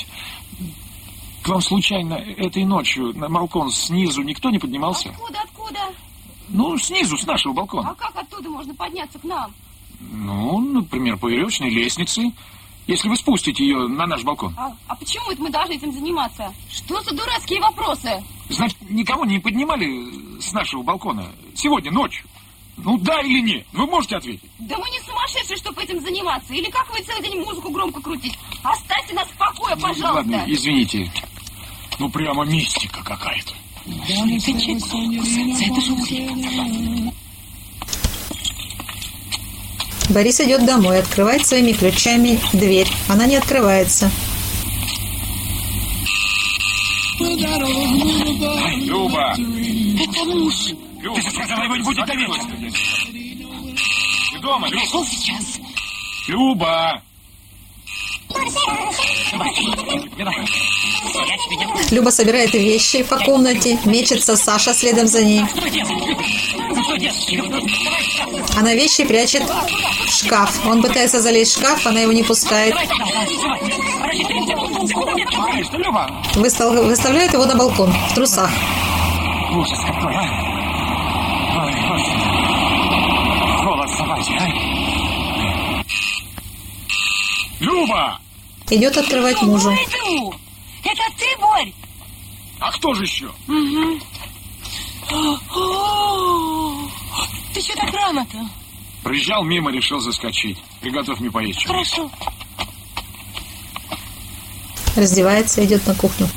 К вам случайно этой ночью на балкон снизу никто не поднимался? Откуда, откуда? Ну, снизу, с нашего балкона. А как оттуда можно подняться к нам? Ну, например, по веревочной лестнице, если вы спустите ее на наш балкон. А, а почему это мы должны этим заниматься? Что за дурацкие вопросы? Значит, никого не поднимали с нашего балкона сегодня ночью? Ну, да или нет? Вы можете ответить? Да мы не сумасшедшие, чтобы этим заниматься. Или как вы целый день музыку громко крутить? Оставьте нас в покое, пожалуйста. Ладно, извините. Ну, прямо мистика какая-то. Да, он кричит, кусается, это же улыбка. Борис идет домой, открывает своими ключами дверь. Она не открывается. Люба! Это муж. Люба, Ты же сказала, его не будет до вечера. Ты дома, Люба? Пришел сейчас. Люба! Люба собирает вещи по комнате, мечется Саша следом за ней. Она вещи прячет в шкаф. Он пытается залезть в шкаф, она его не пускает. Выстав... Выставляет его на балкон в трусах. Ужас какой, а? Ой, ой. Голос собачий, а? Люба! Идет открывать мужу. Иду. Это ты, Борь? А кто же еще? Угу. Ты что так рано-то? Проезжал мимо, решил заскочить. Приготовь мне поесть. Хорошо. Раздевается, идет на кухню.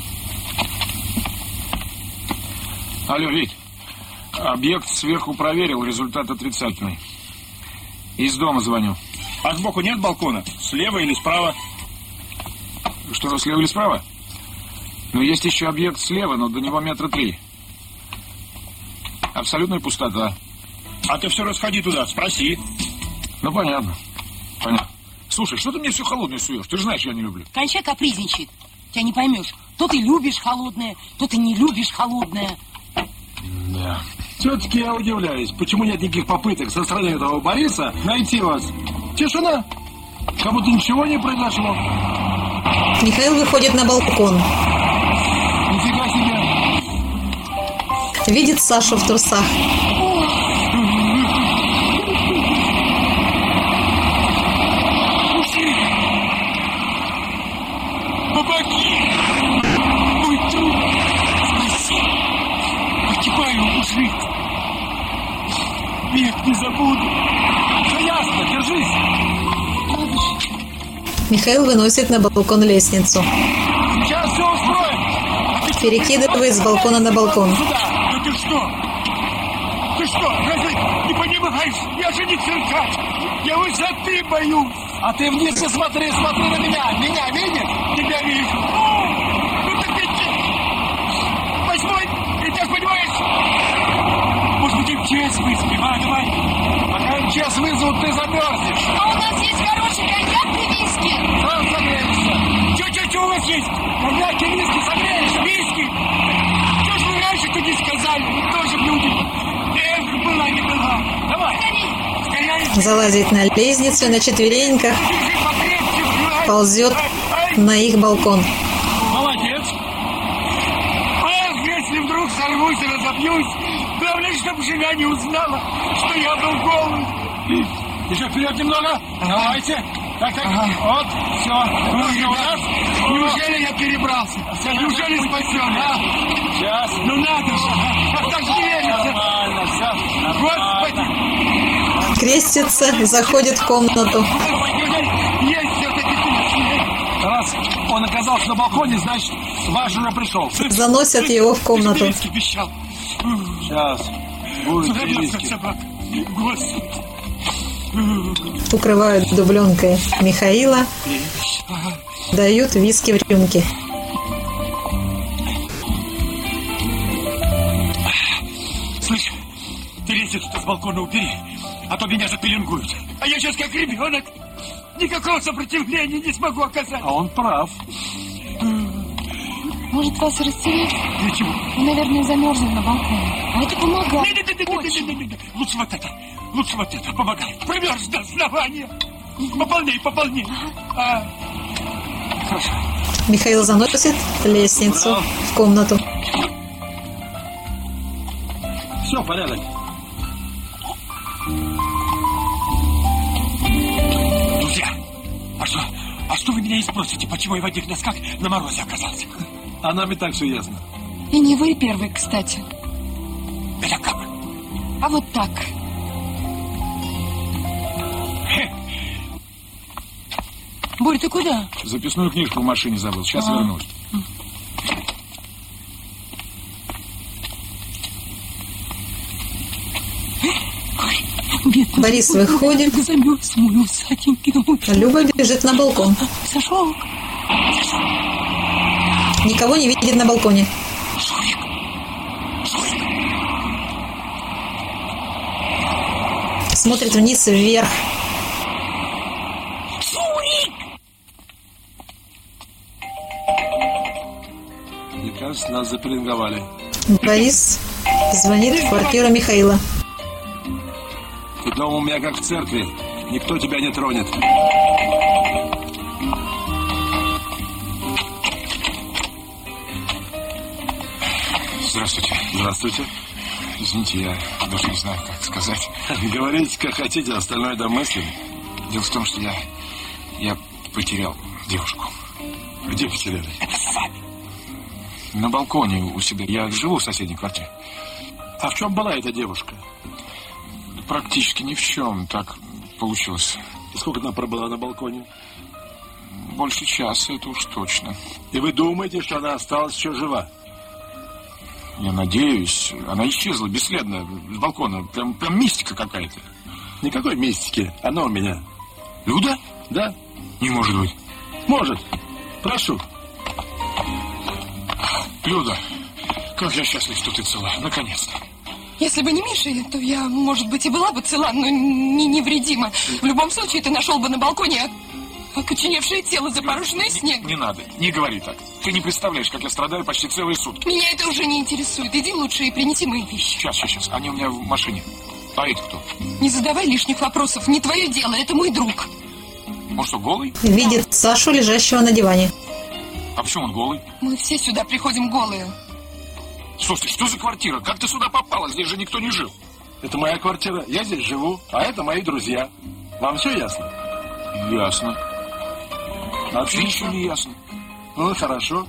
Алло, Вить. Объект сверху проверил, результат отрицательный. Из дома звоню. А сбоку нет балкона? Слева или справа? Что, слева или справа? Ну, есть еще объект слева, но до него метра три. Абсолютная пустота. А ты все расходи туда, спроси. Ну, понятно. Понятно. Слушай, что ты мне все холодное суешь? Ты же знаешь, я не люблю. Кончай капризничать. Тебя не поймешь. То ты любишь холодное, то ты не любишь холодное. Да. Все-таки я удивляюсь, почему нет никаких попыток со стороны этого Бориса найти вас. Тишина. Как будто ничего не произошло. Михаил выходит на балкон. Нифига себе. Видит Сашу в трусах. Помоги! Мой труп! Спаси! Погибаю, мужик! Век не забуду! Все ясно, держись. Михаил выносит на балкон лестницу. Сейчас все устроим. Перекидывает с балкона на балкон. Да ты что? Ты что, разве не понимаешь? Я же не циркач! Я высоты боюсь! А ты вниз не смотри, смотри на меня. Меня видишь? Тебя вижу! О, ну так ведь... Восьмой! Ты так понимаешь? Может быть, эм че эс вызвали? А, давай! Пока эм че эс вызовут, ты замерзнешь. А у нас есть хороший коньяк и виски. Сам согреешься. Что-что-что у вас есть? Коньяк и виски согреешься. Виски? Что ж вы раньше-то не сказали? Вы тоже люди. Эх, была не была. Давай! Скорее! Залазит на лестницу и на четвереньках ползет на их балкон. Молодец. Ах, если вдруг сорвусь и разобьюсь, главное, чтобы жена не узнала, что я был голый. Еще вперед немного. Давайте. Так, так. Вот, все. Ой, у нас. неужели я перебрался? Неужели спасен? А? Сейчас. Ну надо же. А так же не верится. Нормально, все. Господи. Крестится, заходит в комнату. Есть все-таки точно. Раз он оказался на балконе, значит, ваш уже пришел. Заносят его в комнату. Виски обещал. Сейчас. Будет Заразился виски. собака. Господи. Укрывают дубленкой Михаила. Дают виски в рюмке. Слышь, ты лезешь с балкона убери, а то меня запеленгуют. А я сейчас как ребенок. Никакого сопротивления не смогу оказать. А он прав. Может, вас растереть? Для чего? Вы, наверное, замерзли на балконе. А это помогает. Не-не-не-не-не-не-не-не. Лучше вот это. Лучше вот это помогает. Промерз до основания. Пополней, пополней. А, Хорошо. Михаил заносит лестницу в комнату. Все, порядок. что вы меня и спросите, почему я в одних носках на морозе оказался? А нам и так все ясно. И не вы первый, кстати. Это как? А вот так. Борь, ты куда? Записную книжку в машине забыл. Сейчас А. вернусь. Бедный Борис выходит. Замерз мой усатенький муж. Люба бежит на балкон. Сошел. Никого не видит на балконе. Шурик! Шурик! Смотрит вниз и вверх. Шурик! Мне кажется, нас запеленговали. Борис звонит в квартиру Михаила. Ты дома у меня как в церкви. Никто тебя не тронет. Здравствуйте. Здравствуйте. Извините, я даже не знаю, как сказать. Говорите, как хотите, остальное домыслим. Дело в том, что я... Я потерял девушку. Где потеряли? Это с вами. На балконе у себя. Я живу в соседней квартире. А в чем была эта девушка? Практически ни в чем. Так получилось. И сколько она пробыла на балконе? Больше часа, это уж точно. И вы думаете, что она осталась еще жива? Я надеюсь. Она исчезла бесследно с балкона. Прям, прям мистика какая-то. Никакой мистики. Она у меня. Люда? Да? Не может быть. Может. Прошу. Люда, как я счастлив, что ты цела. Наконец-то. Если бы не Миша, то я, может быть, и была бы цела, но не невредима. В любом случае, ты нашел бы на балконе окоченевшее тело, запорошенное снегом. Не надо, не говори так. Ты не представляешь, как я страдаю почти целые сутки. Меня это уже не интересует. Иди лучше и принеси мои вещи. Сейчас, сейчас, сейчас. Они у меня в машине. А это кто? Не задавай лишних вопросов. Не твое дело, это мой друг. Он что, голый? Видит Сашу, лежащего на диване. А почему он голый? Мы все сюда приходим голые. Слушай, что за квартира? Как ты сюда попала? Здесь же никто не жил. Это моя квартира. Я здесь живу. А это мои друзья. Вам все ясно? Ясно. Вообще Отлично. ничего не ясно. Ну, хорошо.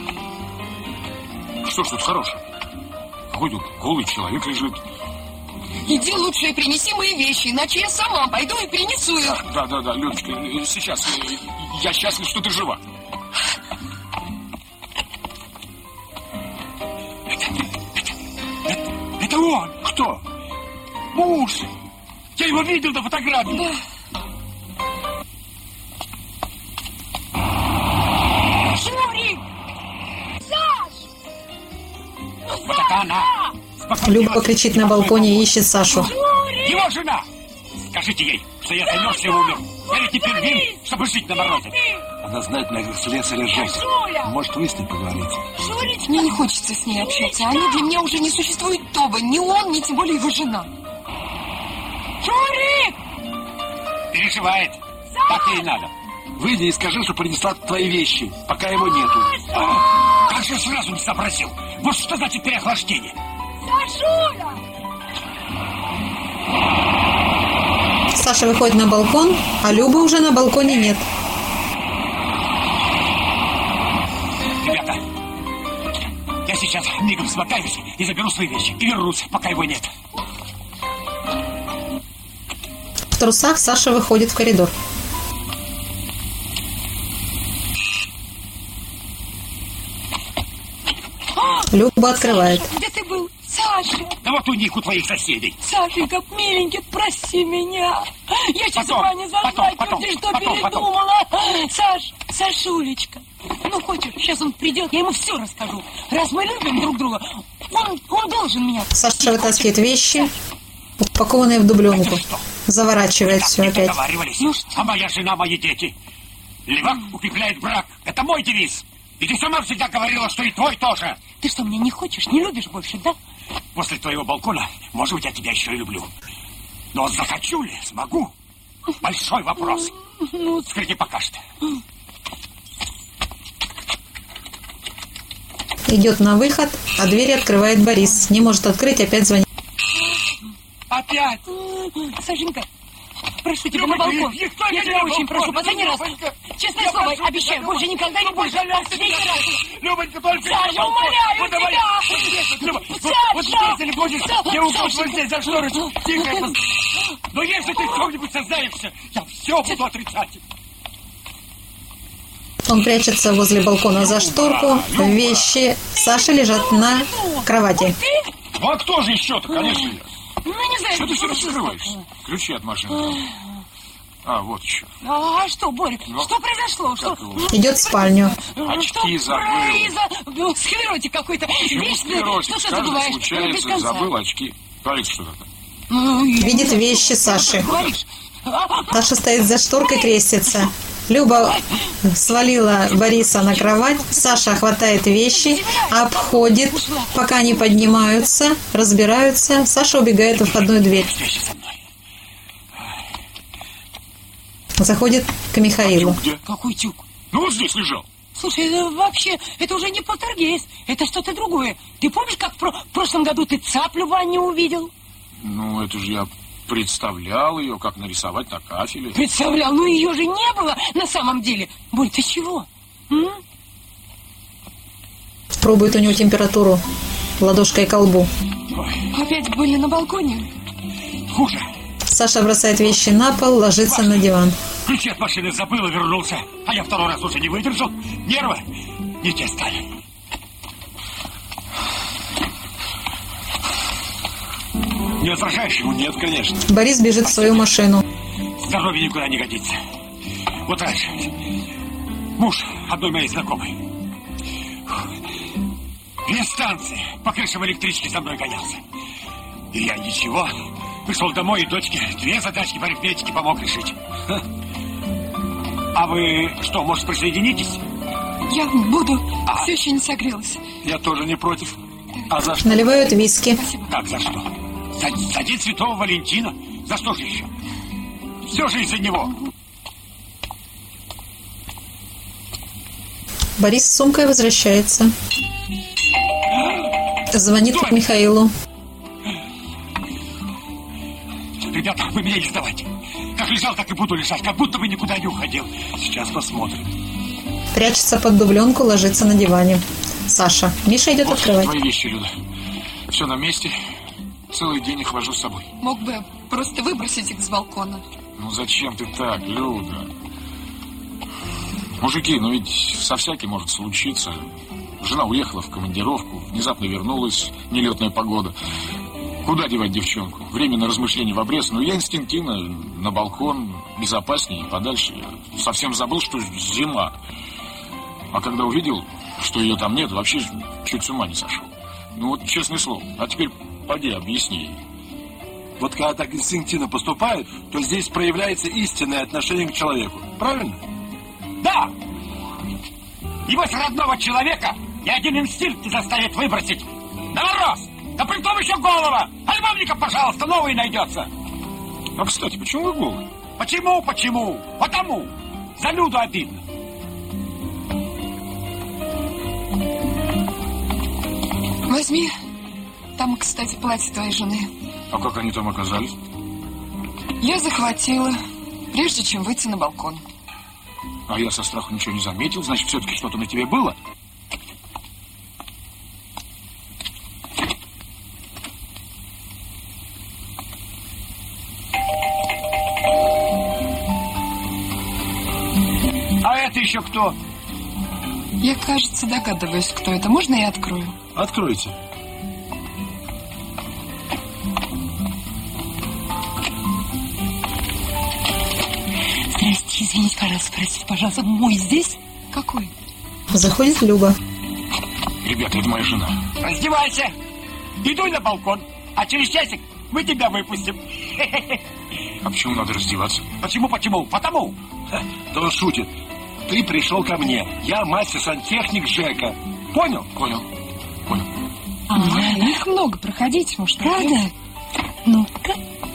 Что ж тут хорошего? Какой тут голый человек лежит? Иди лучше и принеси мои вещи, иначе я сама пойду и принесу их. Да, да, да, Людочка, сейчас. Я счастлив, что ты жива. Это он! Кто? Муж! Я его видел на фотографии! Да. Шурик! Саш! Вот это она! Люба кричит на балконе и ищет Сашу. Его жена! Скажите ей, что я замерз и умер. Я ведь не пингвин, чтобы жить на морозе. Она знает меня как слесаря Жеся. Может, вы с ней поговорите? Шурик! Мне не хочется с ней общаться. Они для меня уже не существуют оба. Ни он, ни тем более его жена. Шурик! Переживает. Так ей надо. Выйди и скажи, что принесла твои вещи, пока его нету. А, как же сразу не сообразил? Вот что значит переохлаждение. Сашуля! Саша выходит на балкон, а Любы уже на балконе нет. Ребята, я сейчас мигом смотаюсь и заберу свои вещи. И вернусь, пока его нет. В трусах Саша выходит в коридор. Люба открывает. Где ты был? Саша! Да вот у них, у твоих соседей. Сашенька, миленький, прости меня. Я сейчас Потом, Ваня потом, зазнать, потом, ты что потом, передумала? Саш, Сашулечка, ну хочешь, сейчас он придет, я ему все расскажу. Раз мы любим друг друга, он, он должен меня... Саша вытаскивает вещи, упакованные в дубленку. Заворачивает все Мы опять. договаривались. Ну что? А моя жена, мои дети. Левак укрепляет брак. Это мой девиз. И ты сама всегда говорила, что и твой тоже. Ты что, меня не хочешь, не любишь больше, да? После твоего балкона, может быть, я тебя еще и люблю. Но захочу ли, смогу? Большой вопрос. Ну, Скажите пока что. Идет на выход, а дверь открывает Борис. Не может открыть, опять звонит. Опять? Сашенька, прошу тебя, на балкон. Я тебя очень прошу, последний раз. Честное слово, обещаю, больше никогда не больше. Последний раз. Любонька, только... Саша, умоляю тебя! Люба, вот если не будешь, я укажу здесь за шторочку. Тихо. Но если ты в чем-нибудь сознаешься, я все буду отрицать. Он прячется возле балкона за шторку. Вещи Саши лежат на кровати. Ну а кто же еще-то, конечно, я. Ну, не знаю. Что ты все раскрываешься? Ключи от машины. А, вот еще. А что, Боря, ну, что произошло? Что? Идет в спальню. Очки забыл. Склеротик какой-то. Почему склеротик? Что, что Каждый забываешь? случается, забыл очки. Говорит, что это? Видит вещи Саши. Саша стоит за шторкой, крестится. Люба свалила Бориса на кровать. Саша хватает вещи, обходит, пока они поднимаются, разбираются. Саша убегает в входную дверь. Заходит к Михаилу. Где? Какой тюк? Ну вот здесь лежал. Слушай, это вообще, это уже не полтергейст, это что-то другое. Ты помнишь, как в, про- в прошлом году ты цаплю в ванне увидел? Ну, это же я представлял ее, как нарисовать на кафеле. Представлял, ну ее же не было на самом деле. Борь, ты чего? М? Пробует у него температуру ладошкой к колбу. Опять были на балконе? Хуже. Саша бросает вещи на пол, ложится на диван. Ключи от машины забыл и вернулся. А я второй раз уже не выдержал. Нервы не те стали. Не возражаешь? Ну нет, конечно. Борис бежит в свою машину. Здоровье никуда не годится. Вот раньше муж одной моей знакомой две станции по крышам электрички за мной гонялся. И я ничего. Пришел домой, и дочке две задачки по арифметике помог решить. А вы что, может, присоединитесь? Я буду. А. Все еще не согрелась. Я тоже не против. А за что? Наливают виски. Спасибо. Как за что? За, за день Святого Валентина? За что же еще? Все же из-за него. Борис с сумкой возвращается. Звонит к Михаилу. Ребята, вы меня не сдавайте. Как лежал, так и буду лежать, как будто бы никуда не уходил. Сейчас посмотрим. Прячется под дубленку, ложится на диване. Саша. Миша идет Вот открывать. твои вещи, Люда. Все на месте. Целый день их вожу с собой. Мог бы просто выбросить их с балкона. Ну зачем ты так, Люда? Мужики, ну ведь со всяким может случиться. Жена уехала в командировку, внезапно вернулась, нелетная погода. Куда девать девчонку? Время на размышление в обрез. Но я инстинктивно на балкон, безопаснее и подальше. Я совсем забыл, что зима. А когда увидел, что ее там нет, вообще чуть с ума не сошел. Ну вот, честное слово. А теперь поди, объясни ей. Вот когда так инстинктивно поступают, то здесь проявляется истинное отношение к человеку. Правильно? Да! Его с родного человека ни один инстинкт не заставит выбросить. На мороз! Да при том еще голова! Альбомников, пожалуйста, новый найдется. А, кстати, почему вы голые? Почему, почему? Потому. За Люду обидно. Возьми. Там, кстати, платье твоей жены. А как они там оказались? Я захватила, прежде чем выйти на балкон. А я со страху ничего не заметил. Значит, все-таки что-то на тебе было? А это еще кто? Я, кажется, догадываюсь, кто это. Можно я открою? Откройте. Здрасте, извините, пожалуйста, простите, пожалуйста, мой здесь? Какой? Заходит Люба. Ребята, это моя жена. Раздевайся. Иду на балкон. А через часик мы тебя выпустим. А почему надо раздеваться? Почему, почему? Потому. Да он шутит. Ты пришел ко мне. Я мастер-сантехник Жека. Понял? Понял. Понял. А, их много, проходите, может, Правда? Ну-ка.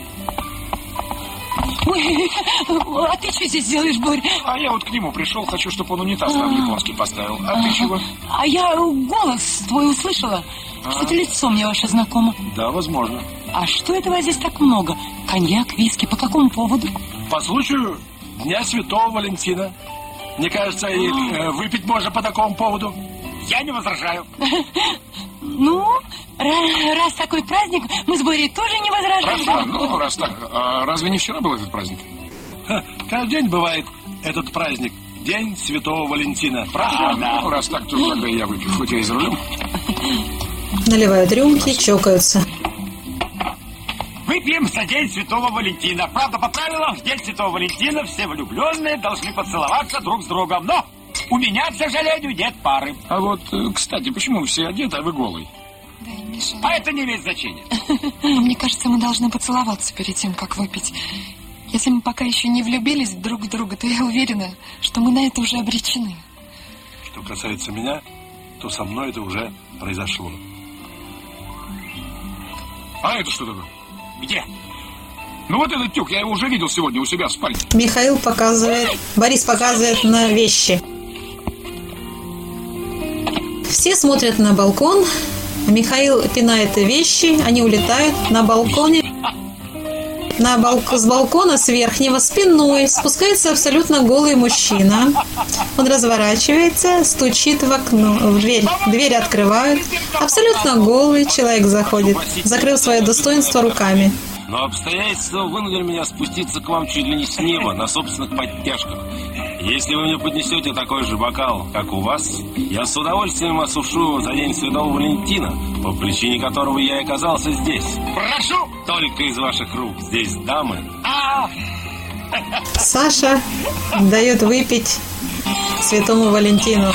Ой, а ты что здесь делаешь, Борь? А я вот к нему пришел, хочу, чтобы он унитаз там японский поставил. А ты чего? А я голос твой услышала. Что-то лицо мне ваше знакомо. Да, возможно. А что этого здесь так много? Коньяк, виски, по какому поводу? по случаю Дня Святого Валентина. Мне кажется, и э, выпить можно по такому поводу. Я не возражаю. Ну, раз такой праздник, мы с Борей тоже не возражаем. Хорошо, ну, раз так. А разве не вчера был этот праздник? Ха, каждый день бывает этот праздник. День Святого Валентина. Правда? А, да. Ну, раз так, то тогда я выпью, хоть я и за рулем. Наливают рюмки, чокаются. Выпьем за День Святого Валентина. Правда, по правилам, в День Святого Валентина все влюбленные должны поцеловаться друг с другом. Но у меня, к сожалению, нет пары. А вот, кстати, почему вы все одеты, а вы голый? Да, Миша. А это не имеет значения. Мне кажется, мы должны поцеловаться перед тем, как выпить. Если мы пока еще не влюбились друг в друга, то я уверена, что мы на это уже обречены. Что касается меня, то со мной это уже произошло. А это что такое? Где? Ну вот этот тюк, я его уже видел сегодня у себя в спальне. Михаил показывает, Борис показывает на вещи. Все смотрят на балкон. Михаил пинает вещи, они улетают на балконе. На балк... С балкона с верхнего спиной спускается абсолютно голый мужчина. Он разворачивается, стучит в окно, в дверь. Дверь открывают. Абсолютно голый человек заходит, закрыв свое достоинство руками. Но обстоятельства вынудили меня спуститься к вам чуть ли не с неба, на собственных подтяжках. Если вы мне поднесете такой же бокал, как у вас, я с удовольствием осушу его за День Святого Валентина, по причине которого я и оказался здесь. Прошу! Только из ваших рук. Здесь дамы. А! Саша дает выпить Святому Валентину.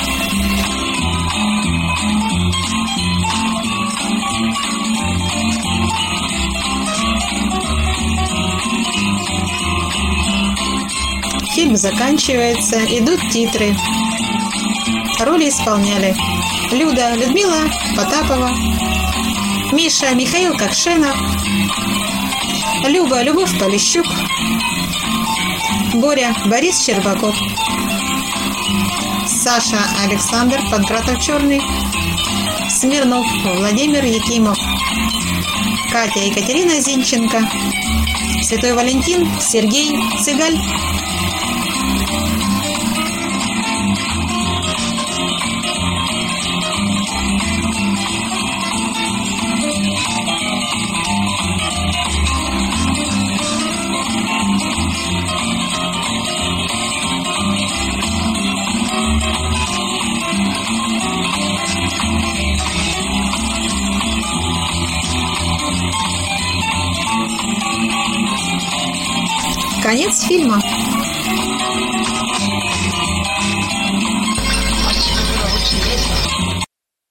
Фильм заканчивается, идут титры. Роли исполняли Люда, Людмила Потапова, Миша, Михаил Кокшенов, Люба, Любовь Полищук, Боря, Борис Щербаков, Саша, Александр Панкратов Черный, Смирнов, Владимир Якимов, Катя, Екатерина Зинченко, Святой Валентин, Сергей Цыгаль. Конец фильма.